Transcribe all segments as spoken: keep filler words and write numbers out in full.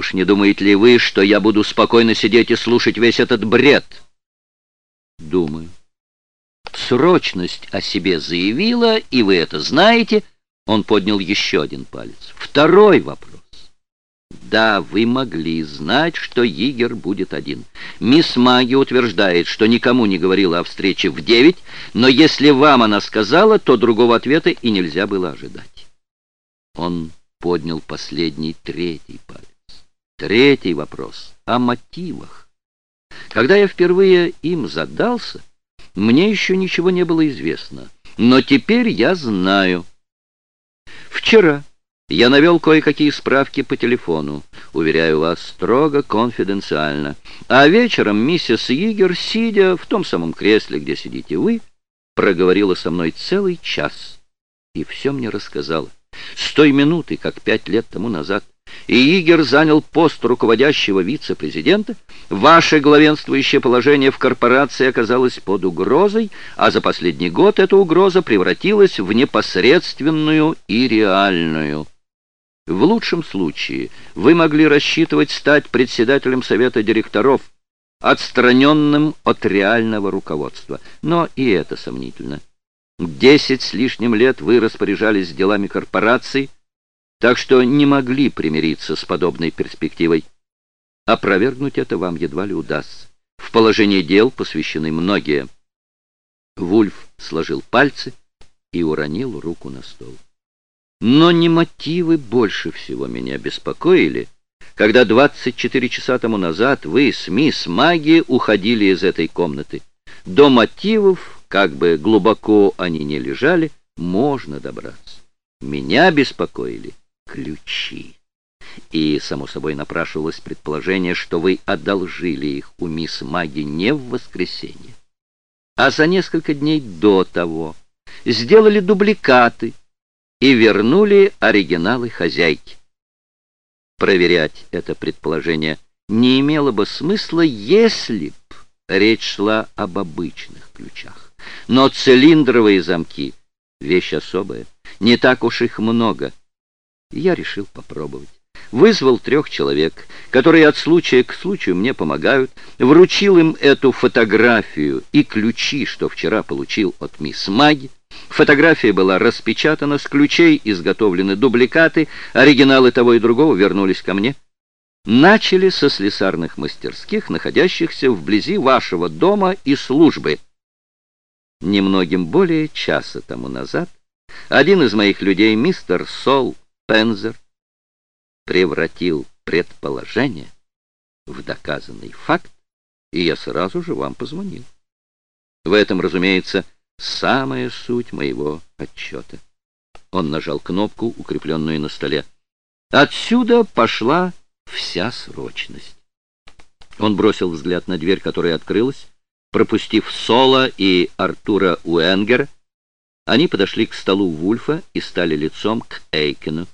Уж не думаете ли вы, что я буду спокойно сидеть и слушать весь этот бред? Думаю. Срочность о себе заявила, и вы это знаете. Он поднял еще один палец. Второй вопрос. Да, вы могли знать, что Йигер будет один. Мисс Маги утверждает, что никому не говорила о встрече в девять, но если вам она сказала, то другого ответа и нельзя было ожидать. Он поднял последний, третий палец. Третий вопрос о мотивах. Когда я впервые им задался, мне еще ничего не было известно, но теперь я знаю. Вчера я навел кое-какие справки по телефону, уверяю вас, строго конфиденциально. А вечером миссис Йигер, сидя в том самом кресле, где сидите вы, проговорила со мной целый час и все мне рассказала. С той минуты, как пять лет тому назад и Йигер занял пост руководящего вице-президента, ваше главенствующее положение в корпорации оказалось под угрозой, а за последний год эта угроза превратилась в непосредственную и реальную. В лучшем случае вы могли рассчитывать стать председателем совета директоров, отстраненным от реального руководства. Но и это сомнительно. Десять с лишним лет вы распоряжались делами корпорации, так что не могли примириться с подобной перспективой. Опровергнуть это вам едва ли удастся. В положении дел посвящены многие. Вульф сложил пальцы и уронил руку на стол. Но не мотивы больше всего меня беспокоили, когда двадцать четыре часа тому назад вы с мисс Маги уходили из этой комнаты. До мотивов, как бы глубоко они ни лежали, можно добраться. Меня беспокоили ключи. И, само собой, напрашивалось предположение, что вы одолжили их у мисс Маги не в воскресенье, а за несколько дней до того, сделали дубликаты и вернули оригиналы хозяйке. Проверять это предположение не имело бы смысла, если б речь шла об обычных ключах. Но цилиндровые замки — вещь особая, не так уж их много. Я решил попробовать. Вызвал трех человек, которые от случая к случаю мне помогают, вручил им эту фотографию и ключи, что вчера получил от мисс Маги. Фотография была распечатана, с ключей изготовлены дубликаты, оригиналы того и другого вернулись ко мне. Начали со слесарных мастерских, находяшихся вблизи вашего дома и службы. Немногим более часа тому назад один из моих людей, мистер Сол Пензер, превратил предположение в доказанный факт, и я сразу же вам позвонил. В этом, разумеется, самая суть моего отчета. Он нажал кнопку, укрепленную на столе. Отсюда пошла вся срочность. Он бросил взгляд на дверь, которая открылась, пропустив Сола и Артура Уэнгера. Они подошли к столу Вульфа и стали лицом к Эйкену.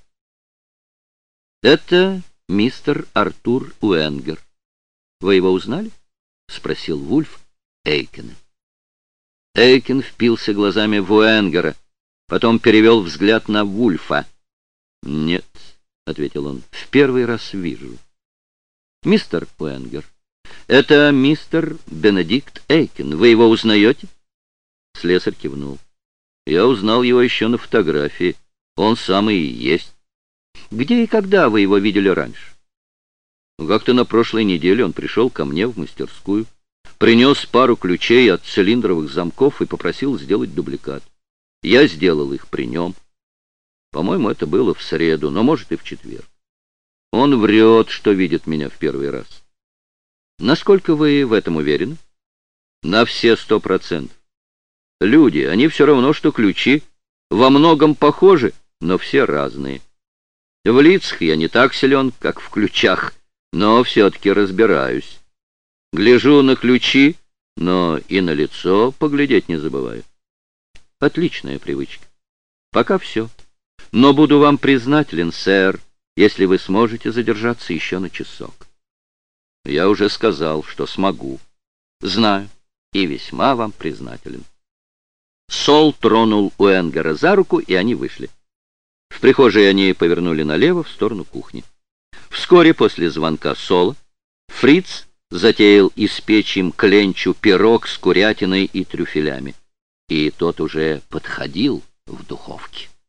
«Это мистер Артур Уэнгер. Вы его узнали?» — спросил Вульф Эйкена. Эйкен впился глазами в Уэнгера, потом перевел взгляд на Вульфа. «Нет», — ответил он, — «в первый раз вижу». «Мистер Уэнгер, это мистер Бенедикт Эйкен. Вы его узнаете?» Слесарь кивнул. «Я узнал его еще на фотографии. Он самый и есть». «Где и когда вы его видели раньше?» «Как-то на прошлой неделе он пришел ко мне в мастерскую, принес пару ключей от цилиндровых замков и попросил сделать дубликат. Я сделал их при нем. По-моему, это было в среду, но, может, и в четверг. Он врет, что видит меня в первый раз». «Насколько вы в этом уверены?» «На все сто процентов. Люди, они все равно, что ключи, во многом похожи, но все разные. В лицах я не так силен, как в ключах, но все-таки разбираюсь. Гляжу на ключи, но и на лицо поглядеть не забываю. Отличная привычка. Пока все. Но буду вам признателен, сэр, если вы сможете задержаться еще на часок». «Я уже сказал, что смогу». «Знаю, и весьма вам признателен». Сол тронул Уэнгера за руку, и они вышли. В прихожей они повернули налево в сторону кухни. Вскоре после звонка Соло Фриц затеял испечь им к ленчу пирог с курятиной и трюфелями, и тот уже подходил в духовке.